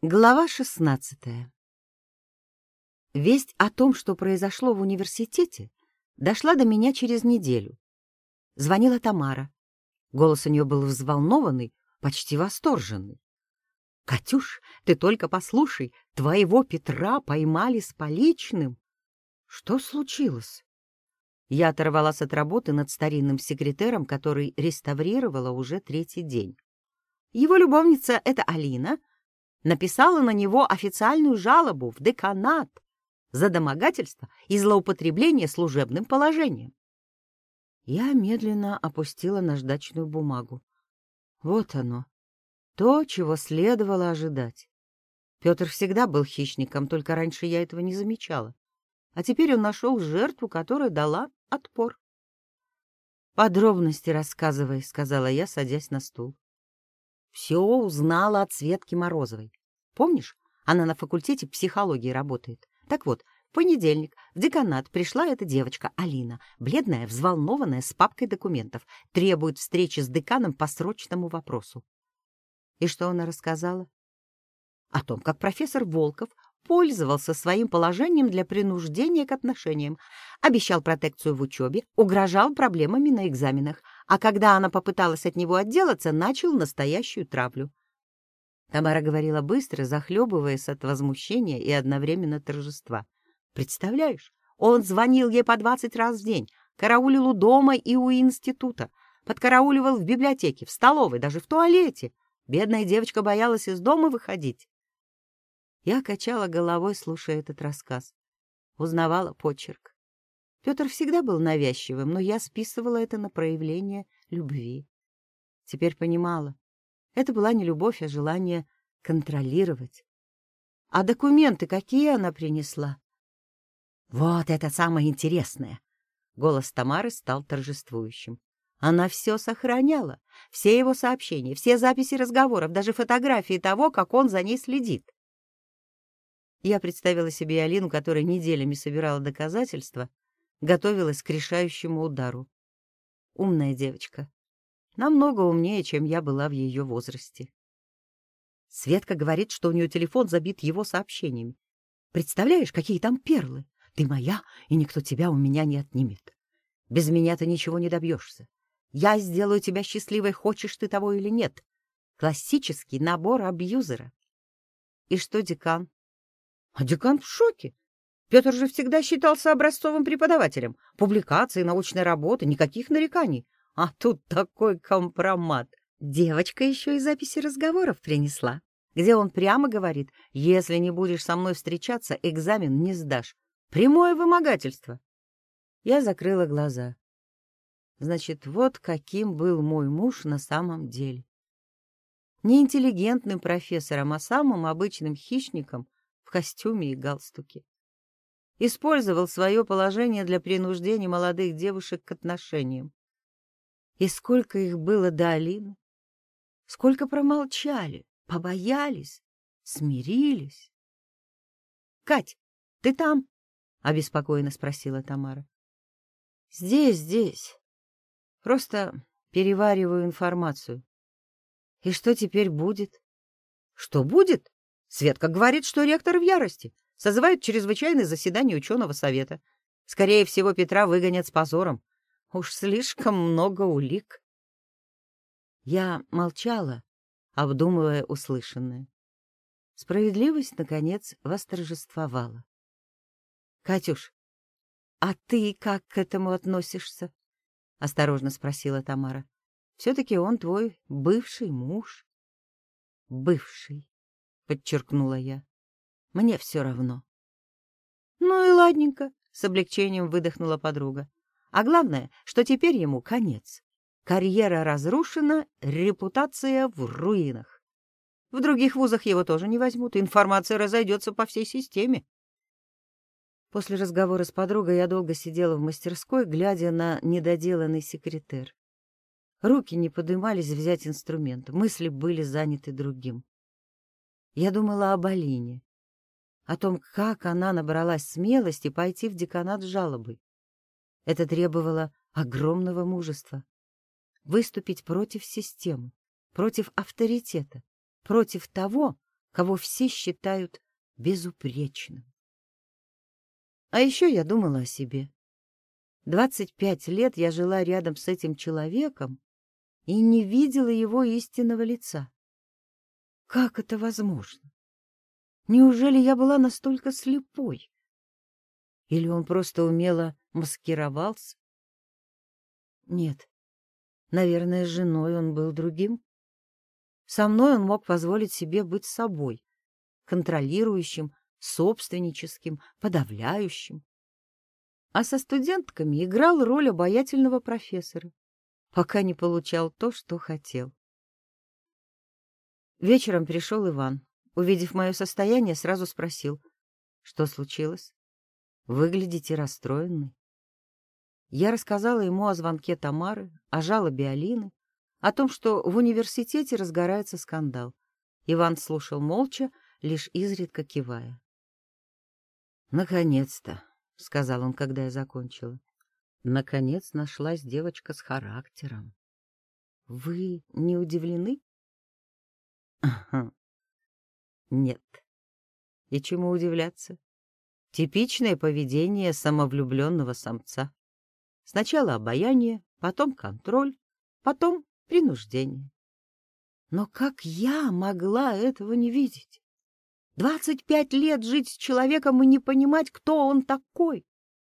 Глава 16. Весть о том, что произошло в университете, дошла до меня через неделю. Звонила Тамара. Голос у нее был взволнованный, почти восторженный. «Катюш, ты только послушай, твоего Петра поймали с поличным!» «Что случилось?» Я оторвалась от работы над старинным секретером, который реставрировала уже 3-й день. Его любовница, эта Алина, написала на него официальную жалобу в деканат за домогательство и злоупотребление служебным положением. Я медленно опустила наждачную бумагу. Вот оно, то, чего следовало ожидать. Петр всегда был хищником, только раньше я этого не замечала. А теперь он нашел жертву, которая дала отпор. «Подробности рассказывай», — сказала я, садясь на стул. Все узнала от Светки Морозовой. Помнишь, она на факультете психологии работает. Так вот, в понедельник в деканат пришла эта девочка Алина, бледная, взволнованная, с папкой документов, требует встречи с деканом по срочному вопросу. И что она рассказала? О том, как профессор Волков пользовался своим положением для принуждения к отношениям, обещал протекцию в учебе, угрожал проблемами на экзаменах, а когда она попыталась от него отделаться, начал настоящую травлю. Тамара говорила быстро, захлебываясь от возмущения и одновременно торжества. Представляешь, он звонил ей по 20 раз в день, караулил у дома и у института, подкарауливал в библиотеке, в столовой, даже в туалете. Бедная девочка боялась из дома выходить. Я качала головой, слушая этот рассказ. Узнавала почерк. Петр всегда был навязчивым, но я списывала это на проявление любви. Теперь понимала. Это была не любовь, а желание контролировать. А документы какие она принесла? Вот это самое интересное. Голос Тамары стал торжествующим. Она все сохраняла. Все его сообщения, все записи разговоров, даже фотографии того, как он за ней следит. Я представила себе Алину, которая неделями собирала доказательства, готовилась к решающему удару. Умная девочка. Намного умнее, чем я была в ее возрасте. Светка говорит, что у нее телефон забит его сообщениями. Представляешь, какие там перлы? Ты моя, и никто тебя у меня не отнимет. Без меня ты ничего не добьешься. Я сделаю тебя счастливой, хочешь ты того или нет. Классический набор абьюзера. И что декан? А декан в шоке. Петр же всегда считался образцовым преподавателем. Публикации, научной работы, никаких нареканий. А тут такой компромат. Девочка еще и записи разговоров принесла, где он прямо говорит: если не будешь со мной встречаться, экзамен не сдашь. Прямое вымогательство. Я закрыла глаза. Значит, вот каким был мой муж на самом деле. Не интеллигентным профессором, а самым обычным хищником в костюме и галстуке. Использовал свое положение для принуждения молодых девушек к отношениям. И сколько их было до Алины? Сколько промолчали, побоялись, смирились? — Кать, ты там? — обеспокоенно спросила Тамара. — Здесь. Просто перевариваю информацию. И что теперь будет? — Что будет? Светка говорит, что ректор в ярости. Созывает чрезвычайное заседание ученого совета. Скорее всего, Петра выгонят с позором. Уж слишком много улик. Я молчала, обдумывая услышанное. Справедливость, наконец, восторжествовала. — Катюш, а ты как к этому относишься? — осторожно спросила Тамара. — Все-таки он твой бывший муж. — Бывший, — подчеркнула я. — Мне все равно. — Ну и ладненько, — с облегчением выдохнула подруга. — А главное, что теперь ему конец. Карьера разрушена, репутация в руинах. В других вузах его тоже не возьмут, информация разойдется по всей системе. После разговора с подругой я долго сидела в мастерской, глядя на недоделанный секретер. Руки не подымались взять инструмент, мысли были заняты другим. Я думала об Алине, о том, как она набралась смелости пойти в деканат с жалобой. Это требовало огромного мужества. Выступить против системы, против авторитета, против того, кого все считают безупречным. А еще я думала о себе. 25 лет я жила рядом с этим человеком и не видела его истинного лица. Как это возможно? Неужели я была настолько слепой? Или он просто умело маскировался? Нет, наверное, с женой он был другим. Со мной он мог позволить себе быть собой, контролирующим, собственническим, подавляющим. А со студентками играл роль обаятельного профессора, пока не получал то, что хотел. Вечером пришел Иван. Увидев мое состояние, сразу спросил, что случилось? Выглядите расстроенной. Я рассказала ему о звонке Тамары, о жалобе Алины, о том, что в университете разгорается скандал. Иван слушал молча, лишь изредка кивая. «Наконец-то», — сказал он, когда я закончила. «Наконец нашлась девочка с характером». «Вы не удивлены?» «Нет. И чему удивляться? Типичное поведение самовлюбленного самца. Сначала обаяние, потом контроль, потом принуждение. Но как я могла этого не видеть? 25 лет жить с человеком и не понимать, кто он такой.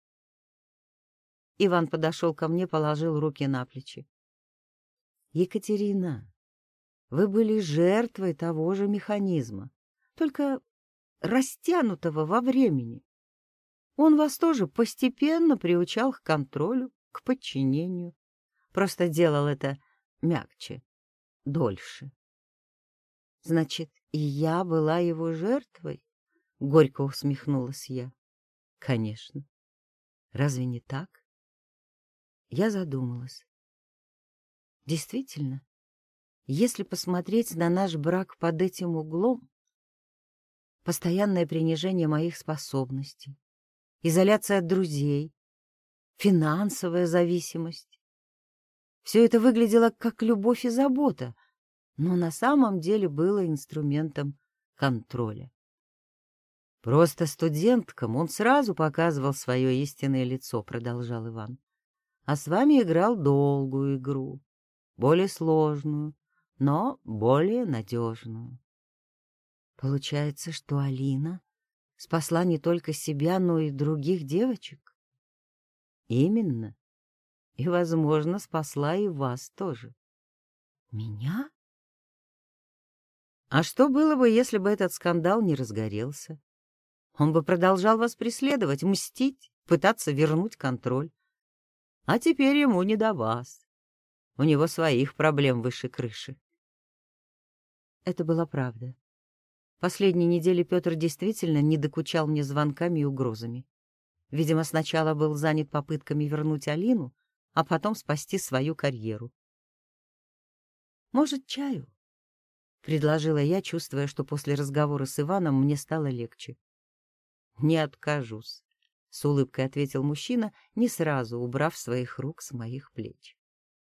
Иван подошел ко мне, положил руки на плечи. Екатерина, вы были жертвой того же механизма, только растянутого во времени. Он вас тоже постепенно приучал к контролю, к подчинению. Просто делал это мягче, дольше. Значит, и я была его жертвой? Горько усмехнулась я. Конечно. Разве не так? Я задумалась. Действительно, если посмотреть на наш брак под этим углом, постоянное принижение моих способностей, изоляция от друзей, финансовая зависимость, все это выглядело как любовь и забота, но на самом деле было инструментом контроля. Просто студенткам он сразу показывал свое истинное лицо, продолжал Иван. А с вами играл долгую игру, более сложную, но более надежную. Получается, что Алина спасла не только себя, но и других девочек? Именно. И, возможно, спасла и вас тоже. Меня? А что было бы, если бы этот скандал не разгорелся? Он бы продолжал вас преследовать, мстить, пытаться вернуть контроль. А теперь ему не до вас. У него своих проблем выше крыши. Это была правда. Последние недели Петр действительно не докучал мне звонками и угрозами. Видимо, сначала был занят попытками вернуть Алину, а потом спасти свою карьеру. «Может, чаю?» — предложила я, чувствуя, что после разговора с Иваном мне стало легче. «Не откажусь», — с улыбкой ответил мужчина, не сразу убрав своих рук с моих плеч.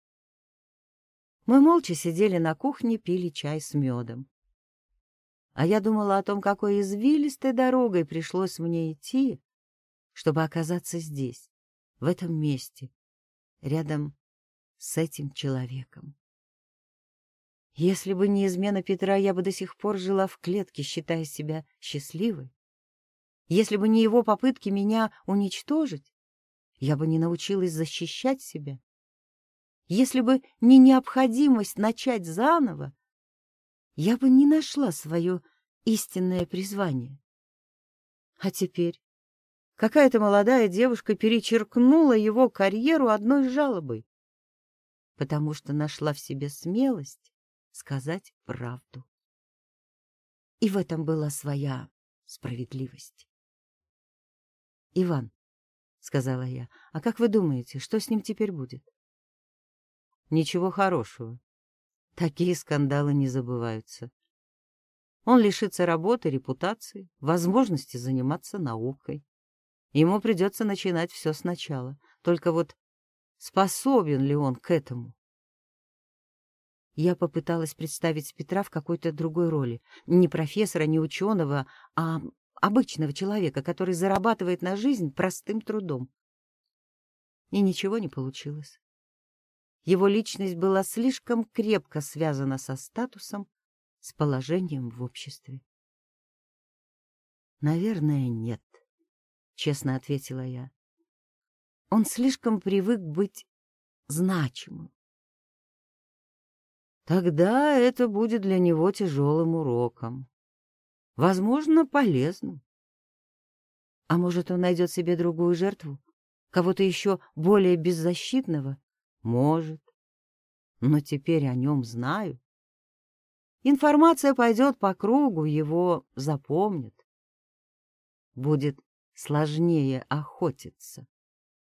Мы молча сидели на кухне, пили чай с медом. А я думала о том, какой извилистой дорогой пришлось мне идти, чтобы оказаться здесь, в этом месте, рядом с этим человеком. Если бы не измена Петра, я бы до сих пор жила в клетке, считая себя счастливой. Если бы не его попытки меня уничтожить, я бы не научилась защищать себя. Если бы не необходимость начать заново, я бы не нашла свое истинное призвание. А теперь какая-то молодая девушка перечеркнула его карьеру одной жалобой, потому что нашла в себе смелость сказать правду. И в этом была своя справедливость. «Иван», — сказала я, — «а как вы думаете, что с ним теперь будет?» «Ничего хорошего. Такие скандалы не забываются. Он лишится работы, репутации, возможности заниматься наукой. Ему придется начинать все сначала. Только вот способен ли он к этому?» Я попыталась представить Петра в какой-то другой роли. Не профессора, не ученого, а обычного человека, который зарабатывает на жизнь простым трудом. И ничего не получилось. Его личность была слишком крепко связана со статусом, с положением в обществе. «Наверное, нет», — честно ответила я. «Он слишком привык быть значимым. Тогда это будет для него тяжелым уроком. Возможно, полезным. А может, он найдет себе другую жертву? Кого-то еще более беззащитного? Может. Но теперь о нем знаю. Информация пойдет по кругу, его запомнят. Будет сложнее охотиться.